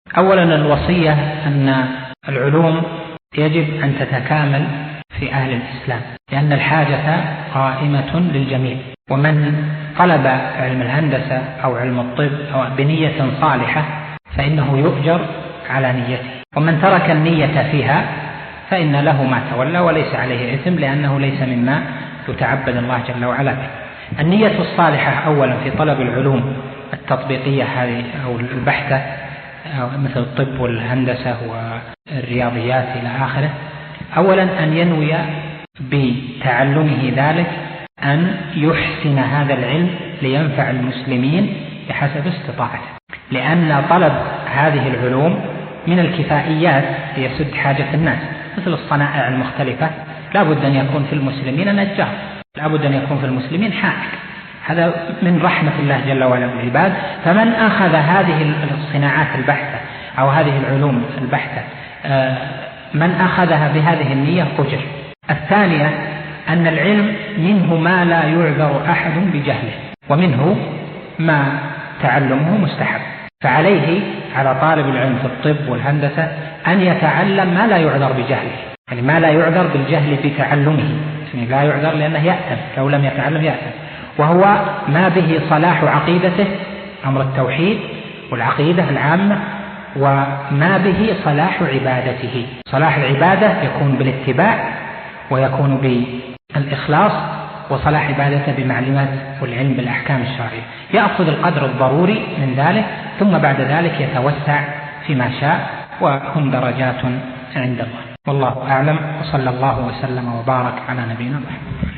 أولا الوصية أن العلوم يجب أن تتكامل في أهل الإسلام، لأن الحاجة قائمة للجميع، ومن طلب علم الهندسة أو علم الطب أو بنية صالحة فإنه يؤجر على نيته، ومن ترك النية فيها فإن له ما تولى وليس عليه إثم، لأنه ليس مما يتعبد الله جل وعلا به. النية الصالحة أولا في طلب العلوم التطبيقية هذه أو البحثة مثل الطب والهندسة والرياضيات إلى آخره، أولا أن ينوي بتعلمه ذلك أن يحسن هذا العلم لينفع المسلمين بحسب استطاعته، لأن طلب هذه العلوم من الكفائيات ليسد حاجة الناس، مثل الصنائع المختلفة لا بد أن يكون في المسلمين نجار، لا بد أن يكون في المسلمين حائك، هذا من رحمة الله جل وعلا بالعباد. فمن أخذ هذه الصناعات البحتة أو هذه العلوم البحتة من أخذها بهذه النية أجر. الثانية أن العلم منه ما لا يعذر أحد بجهله، ومنه ما تعلمه مستحب، فعليه على طالب العلم في الطب والهندسة أن يتعلم ما لا يعذر بجهله، يعني ما لا يعذر بالجهل بتعلمه، يعني لا يعذر لأنه يأثم لو لم يتعلم يأثم، وهو ما به صلاح عقيدته، أمر التوحيد والعقيدة العامة، وما به صلاح عبادته. صلاح العبادة يكون بالاتباع ويكون بالإخلاص، وصلاح عبادته بمعلومات والعلم بالأحكام الشرعية. يأخذ القدر الضروري من ذلك، ثم بعد ذلك يتوسع فيما شاء، وهم درجات عند الله. والله أعلم، وصلى الله وسلم وبارك على نبينا محمد.